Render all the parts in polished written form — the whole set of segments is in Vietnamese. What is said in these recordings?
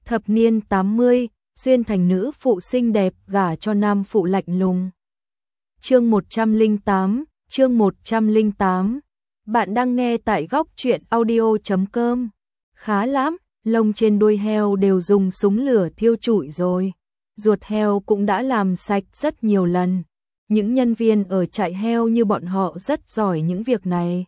Thập niên 80, xuyên thành nữ phụ xinh đẹp gả cho nam phụ lạnh lùng. Chương 108, chương 108. Bạn đang nghe tại góc truyện audio.com. Khá lắm, lông trên đuôi heo đều dùng súng lửa thiêu trụi rồi. Ruột heo cũng đã làm sạch rất nhiều lần. Những nhân viên ở trại heo như bọn họ rất giỏi những việc này.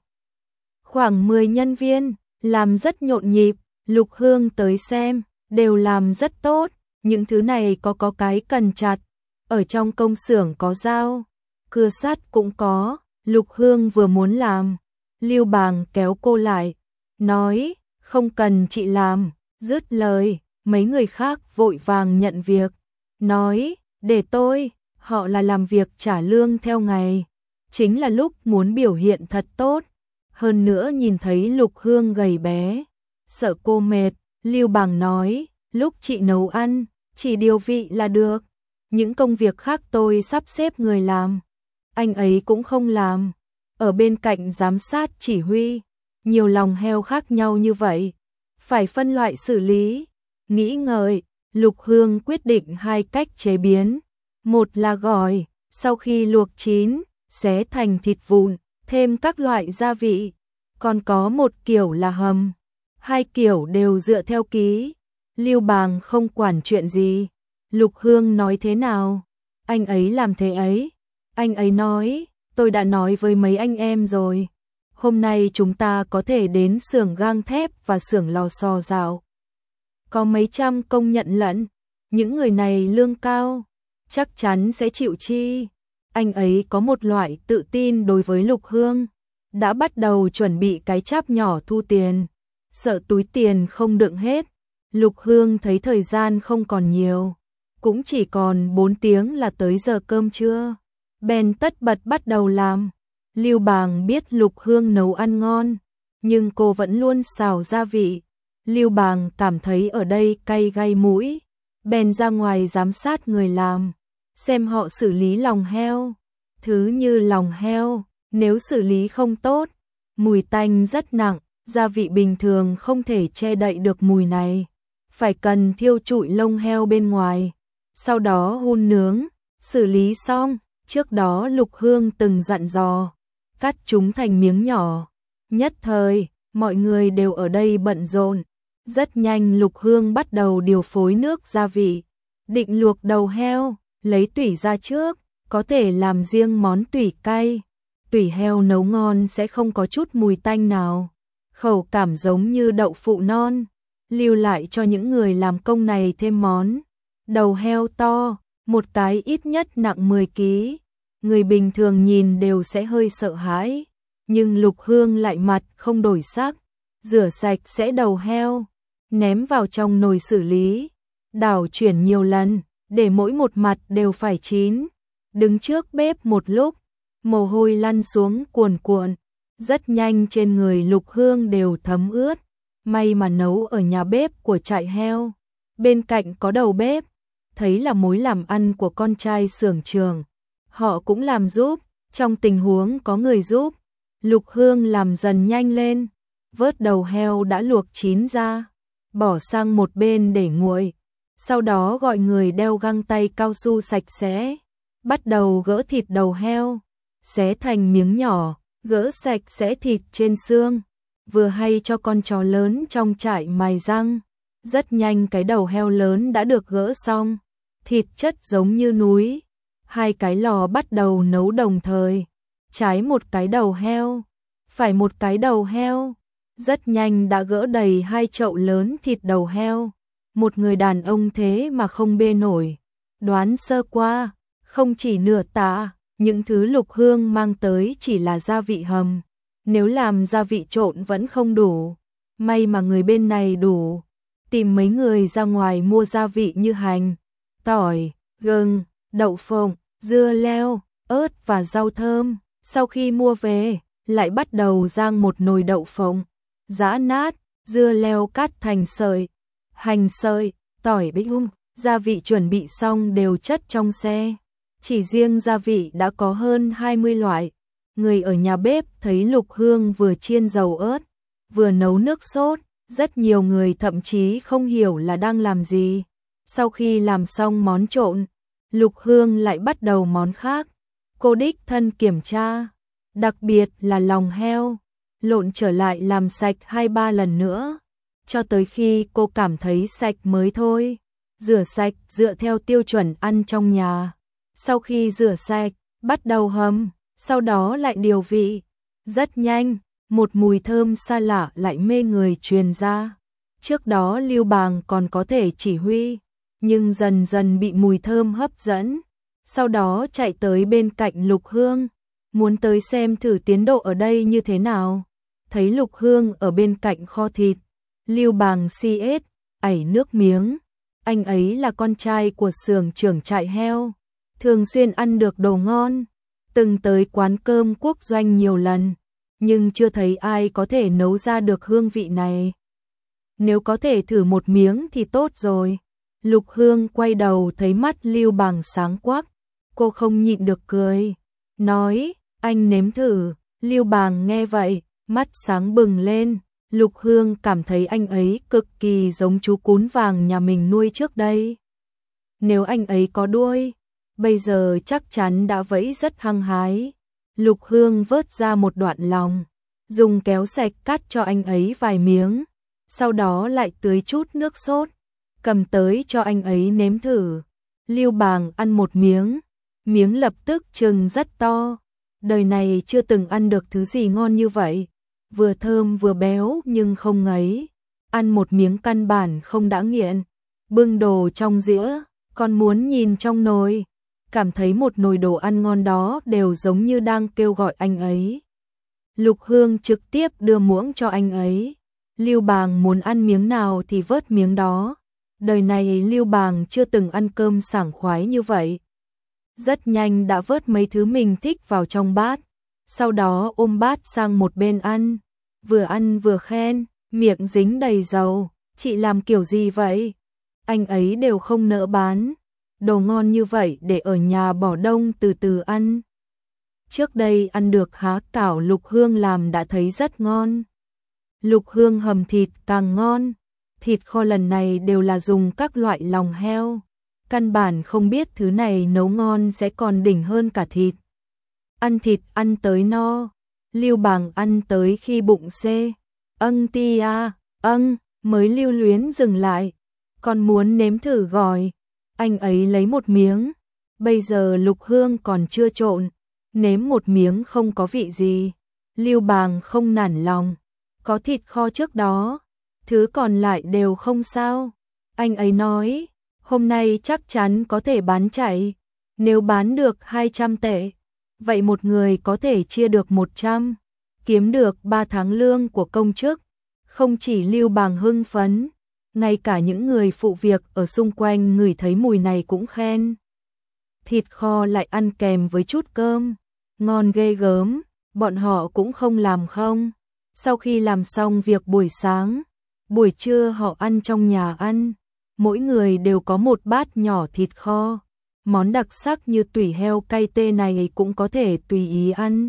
Khoảng 10 nhân viên, làm rất nhộn nhịp, Lục Hương tới xem, đều làm rất tốt, những thứ này có cái cần chặt, ở trong công xưởng có dao, cưa sắt cũng có, Lục Hương vừa muốn làm, Lưu Bàng kéo cô lại, nói, không cần chị làm, dứt lời, mấy người khác vội vàng nhận việc, nói, để tôi, họ là làm việc trả lương theo ngày, chính là lúc muốn biểu hiện thật tốt, hơn nữa nhìn thấy Lục Hương gầy bé, sợ cô mệt, Lưu Bàng nói, lúc chị nấu ăn, chỉ điều vị là được, những công việc khác tôi sắp xếp người làm, anh ấy cũng không làm, ở bên cạnh giám sát chỉ huy, nhiều lòng heo khác nhau như vậy, phải phân loại xử lý, nghĩ ngợi, Lục Hương quyết định hai cách chế biến, một là gỏi, sau khi luộc chín, xé thành thịt vụn, thêm các loại gia vị, còn có một kiểu là hầm, hai kiểu đều dựa theo ký. Lưu Bàng không quản chuyện gì, Lục Hương nói thế nào, anh ấy làm thế ấy, anh ấy nói, tôi đã nói với mấy anh em rồi, hôm nay chúng ta có thể đến xưởng gang thép và xưởng lò xo dạo. Có mấy trăm công nhận lẫn, những người này lương cao, chắc chắn sẽ chịu chi. Anh ấy có một loại tự tin đối với Lục Hương, đã bắt đầu chuẩn bị cái cháp nhỏ thu tiền, sợ túi tiền không đựng hết. Lục Hương thấy thời gian không còn nhiều, cũng chỉ còn 4 tiếng là tới giờ cơm trưa. Bèn tất bật bắt đầu làm. Lưu Bàng biết Lục Hương nấu ăn ngon, nhưng cô vẫn luôn xào gia vị. Lưu Bàng cảm thấy ở đây cay gai mũi, bèn ra ngoài giám sát người làm, xem họ xử lý lòng heo. Thứ như lòng heo, nếu xử lý không tốt, mùi tanh rất nặng, gia vị bình thường không thể che đậy được mùi này. Phải cần thiêu trụi lông heo bên ngoài, sau đó hun nướng, xử lý xong, trước đó Lục Hương từng dặn dò, cắt chúng thành miếng nhỏ. Nhất thời, mọi người đều ở đây bận rộn, rất nhanh Lục Hương bắt đầu điều phối nước gia vị, định luộc đầu heo, lấy tủy ra trước, có thể làm riêng món tủy cay. Tủy heo nấu ngon sẽ không có chút mùi tanh nào, khẩu cảm giống như đậu phụ non. Lưu lại cho những người làm công này thêm món đầu heo to, một cái ít nhất nặng 10 kg. Người bình thường nhìn đều sẽ hơi sợ hãi, nhưng Lục Hương lại mặt không đổi sắc, rửa sạch sẽ đầu heo, ném vào trong nồi xử lý, đảo chuyển nhiều lần, để mỗi một mặt đều phải chín. Đứng trước bếp một lúc, mồ hôi lăn xuống cuồn cuộn, rất nhanh trên người Lục Hương đều thấm ướt. May mà nấu ở nhà bếp của trại heo, bên cạnh có đầu bếp, thấy là mối làm ăn của con trai xưởng trưởng, họ cũng làm giúp, trong tình huống có người giúp, Lục Hương làm dần nhanh lên, vớt đầu heo đã luộc chín ra, bỏ sang một bên để nguội, sau đó gọi người đeo găng tay cao su sạch sẽ, bắt đầu gỡ thịt đầu heo, xé thành miếng nhỏ, gỡ sạch sẽ thịt trên xương. Vừa hay cho con chó lớn trong trại mài răng, rất nhanh cái đầu heo lớn đã được gỡ xong, thịt chất giống như núi, hai cái lò bắt đầu nấu đồng thời, trái một cái đầu heo, phải một cái đầu heo, rất nhanh đã gỡ đầy 2 chậu lớn thịt đầu heo, một người đàn ông thế mà không bê nổi, đoán sơ qua, không chỉ nửa tạ, những thứ Lục Hương mang tới chỉ là gia vị hầm. Nếu làm gia vị trộn vẫn không đủ, may mà người bên này đủ, tìm mấy người ra ngoài mua gia vị như hành, tỏi, gừng, đậu phộng, dưa leo, ớt và rau thơm. Sau khi mua về, lại bắt đầu rang một nồi đậu phộng, giã nát, dưa leo cắt thành sợi, hành sợi, tỏi bích gia vị chuẩn bị xong đều chất trong xe. Chỉ riêng gia vị đã có hơn 20 loại. Người ở nhà bếp thấy Lục Hương vừa chiên dầu ớt, vừa nấu nước sốt, Rất nhiều người thậm chí không hiểu là đang làm gì. Sau khi làm xong món trộn, Lục Hương lại bắt đầu món khác. Cô đích thân kiểm tra, đặc biệt là lòng heo, lộn trở lại làm sạch 2-3 lần nữa, cho tới khi cô cảm thấy sạch mới thôi. Rửa sạch dựa theo tiêu chuẩn ăn trong nhà. Sau khi rửa sạch, bắt đầu hầm, sau đó lại điều vị. Rất nhanh, một mùi thơm xa lạ lại mê người truyền ra. Trước đó Lưu Bàng còn có thể chỉ huy, nhưng dần dần bị mùi thơm hấp dẫn. Sau đó chạy tới bên cạnh Lục Hương, muốn tới xem thử tiến độ ở đây như thế nào. Thấy Lục Hương ở bên cạnh kho thịt, Lưu Bàng CS, ảy nước miếng. Anh ấy là con trai của xưởng trưởng trại heo, thường xuyên ăn được đồ ngon, từng tới quán cơm quốc doanh nhiều lần, nhưng chưa thấy ai có thể nấu ra được hương vị này. Nếu có thể thử một miếng thì tốt rồi. Lục Hương quay đầu thấy mắt Lưu Bàng sáng quắc, cô không nhịn được cười, nói, anh nếm thử. Lưu Bàng nghe vậy, mắt sáng bừng lên. Lục Hương cảm thấy anh ấy cực kỳ giống chú cún vàng nhà mình nuôi trước đây. Nếu anh ấy có đuôi, bây giờ chắc chắn đã vẫy rất hăng hái. Lục Hương vớt ra một đoạn lòng, dùng kéo sạch cắt cho anh ấy vài miếng, sau đó lại tưới chút nước sốt, cầm tới cho anh ấy nếm thử. Lưu Bàng ăn một miếng, miếng lập tức trừng rất to. Đời này chưa từng ăn được thứ gì ngon như vậy, vừa thơm vừa béo nhưng không ngấy. Ăn một miếng căn bản không đã nghiện. Bưng đồ trong dĩa, còn muốn nhìn trong nồi, cảm thấy một nồi đồ ăn ngon đó đều giống như đang kêu gọi anh ấy. Lục Hương trực tiếp đưa muỗng cho anh ấy. Lưu Bàng muốn ăn miếng nào thì vớt miếng đó. Đời này Lưu Bàng chưa từng ăn cơm sảng khoái như vậy. Rất nhanh đã vớt mấy thứ mình thích vào trong bát, sau đó ôm bát sang một bên ăn vừa khen, miệng dính đầy dầu, chị làm kiểu gì vậy? Anh ấy đều không nỡ bán, đồ ngon như vậy để ở nhà bỏ đông từ từ ăn. Trước đây ăn được há cảo Lục Hương làm đã thấy rất ngon. Lục Hương hầm thịt càng ngon, thịt kho lần này đều là dùng các loại lòng heo. Căn bản không biết thứ này nấu ngon sẽ còn đỉnh hơn cả thịt. Ăn thịt ăn tới no, Lưu Bàng ăn tới khi bụng xê. Mới lưu luyến dừng lại, còn muốn nếm thử gỏi. Anh ấy lấy một miếng, bây giờ Lục Hương còn chưa trộn, nếm một miếng không có vị gì. Lưu Bàng không nản lòng, có thịt kho trước đó, thứ còn lại đều không sao. Anh ấy nói, hôm nay chắc chắn có thể bán chạy, nếu bán được 200 tệ, vậy một người có thể chia được 100, kiếm được 3 tháng lương của công chức. Không chỉ Lưu Bàng hưng phấn, ngay cả những người phụ việc ở xung quanh ngửi thấy mùi này cũng khen. Thịt kho lại ăn kèm với chút cơm, ngon ghê gớm, bọn họ cũng không làm không. Sau khi làm xong việc buổi sáng, buổi trưa họ ăn trong nhà ăn, mỗi người đều có một bát nhỏ thịt kho. Món đặc sắc như tủy heo cay tê này cũng có thể tùy ý ăn.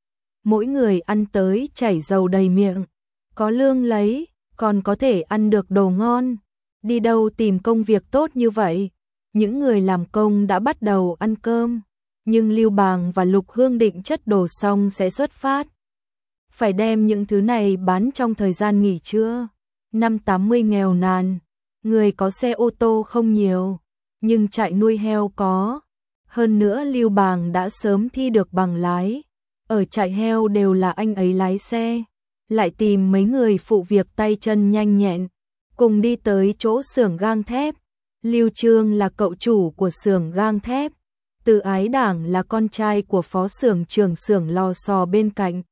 Mỗi người ăn tới chảy dầu đầy miệng, có lương lấy, còn có thể ăn được đồ ngon. Đi đâu tìm công việc tốt như vậy? Những người làm công đã bắt đầu ăn cơm, nhưng Lưu Bàng và Lục Hương định chất đồ xong sẽ xuất phát. Phải đem những thứ này bán trong thời gian nghỉ trưa. Năm 80 nghèo nàn, người có xe ô tô không nhiều, nhưng trại nuôi heo có. Hơn nữa Lưu Bàng đã sớm thi được bằng lái, ở trại heo đều là anh ấy lái xe. Lại tìm mấy người phụ việc tay chân nhanh nhẹn, cùng đi tới chỗ xưởng gang thép. Lưu Trương là cậu chủ của xưởng gang thép, Từ Ái Đảng là con trai của phó xưởng trưởng xưởng lò xo bên cạnh.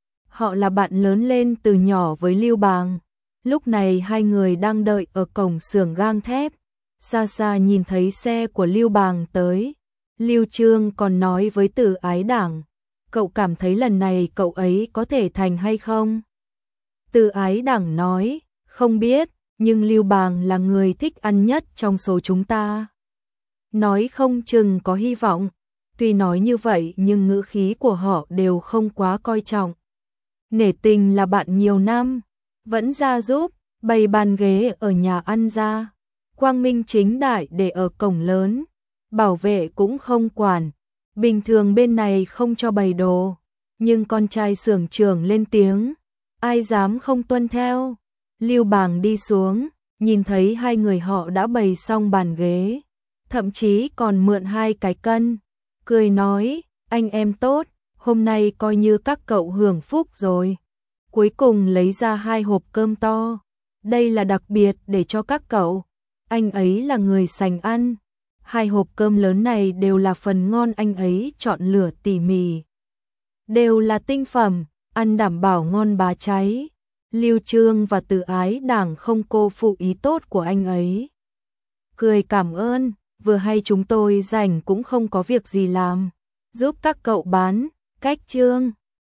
Họ là bạn lớn lên từ nhỏ với Lưu Bàng. Lúc này hai người đang đợi ở cổng xưởng gang thép, xa xa nhìn thấy xe của Lưu Bàng tới. Lưu Trương còn nói với Từ Ái Đảng, cậu cảm thấy lần này cậu ấy có thể thành hay không? Từ Ái Đảng nói, không biết, nhưng Lưu Bàng là người thích ăn nhất trong số chúng ta. Nói không chừng có hy vọng. Tuy nói như vậy nhưng ngữ khí của họ đều không quá coi trọng. Nể tình là bạn nhiều năm, vẫn ra giúp, bày bàn ghế ở nhà ăn ra, quang minh chính đại để ở cổng lớn, bảo vệ cũng không quản, bình thường bên này không cho bày đồ, nhưng con trai xưởng trưởng lên tiếng, ai dám không tuân theo. Lưu Bàng đi xuống, nhìn thấy hai người họ đã bày xong bàn ghế, thậm chí còn mượn 2 cái cân, cười nói, anh em tốt, hôm nay coi như các cậu hưởng phúc rồi. Cuối cùng lấy ra 2 hộp cơm to, đây là đặc biệt để cho các cậu, anh ấy là người sành ăn. 2 hộp cơm lớn này đều là phần ngon anh ấy chọn lựa tỉ mỉ, đều là tinh phẩm, ăn đảm bảo ngon bá cháy. Lưu Trương và Từ Ái Đảng không cô phụ ý tốt của anh ấy. Cười cảm ơn, vừa hay chúng tôi rảnh cũng không có việc gì làm, giúp các cậu bán, cách Trương.